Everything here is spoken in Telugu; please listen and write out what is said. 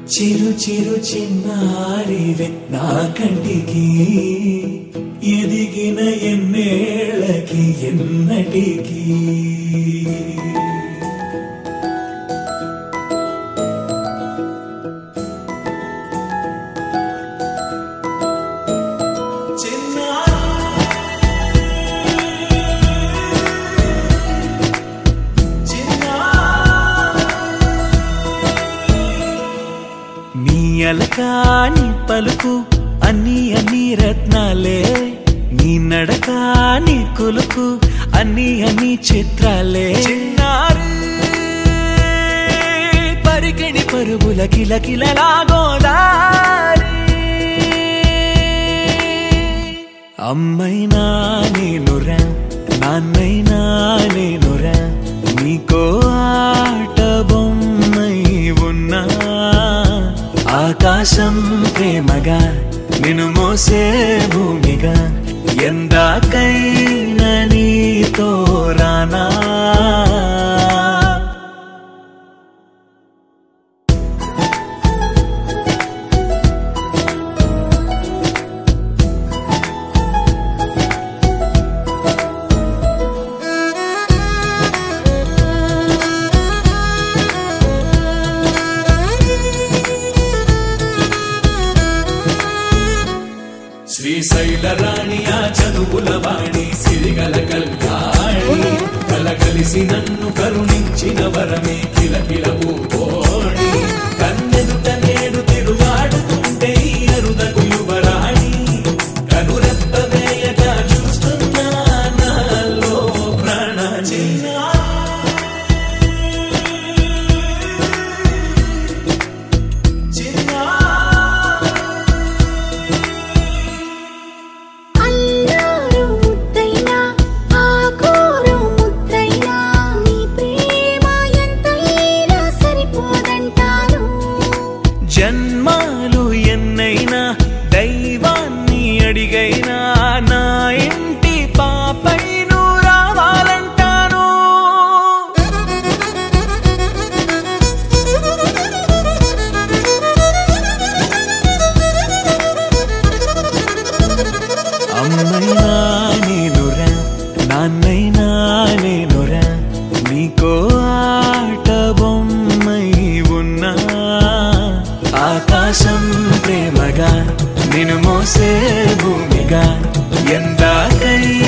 చిరు చిరు చిన్నారివే నా కంటికి ఎదిగిన ఎన్నేళ్ళకి ఎన్నటికి అలకాని పలుకు అన్ని అన్ని రత్నాలే నీ నడకాని కులుకు అన్ని అన్ని చిత్రాలే చిన్నారు పరికిణి పరుగుల కిలకిలలాగోదారి అమ్మైనా నేనురా నాన్నైనా నేనురా నీకో ఆట బొమ్మై ఉన్నా ఆకాశం ప్రేమగా నిన్ను మోసే భూమిగా ఎందాకైనా నీతో రానా శ్రీశైల రాణి ఆ చదువుల వాణి సిరిగల కల్యాణి కలగలిసి నన్ను కరుణించిన వరమే కిలకిల ఊపోణి కన్నెదుట నేడు తిరుగాడుతుంటే అరుదకు యువరాణి కనురెప్ప వేయక చూస్తున్నా నాలో ప్రాణ జన్మాలు ఎన్నైనా దైవాన్ని అడిగైనా నా ఇంటి పాపై నువ్వు రావాలంటాను అమ్మైనా నేనురా నాన్నైనా నేనురా నీకో ఆట బొమ్మై ఉన్నా ఆకాశం ప్రేమగా నిన్ను మోసే భూమిగా ఎందాకై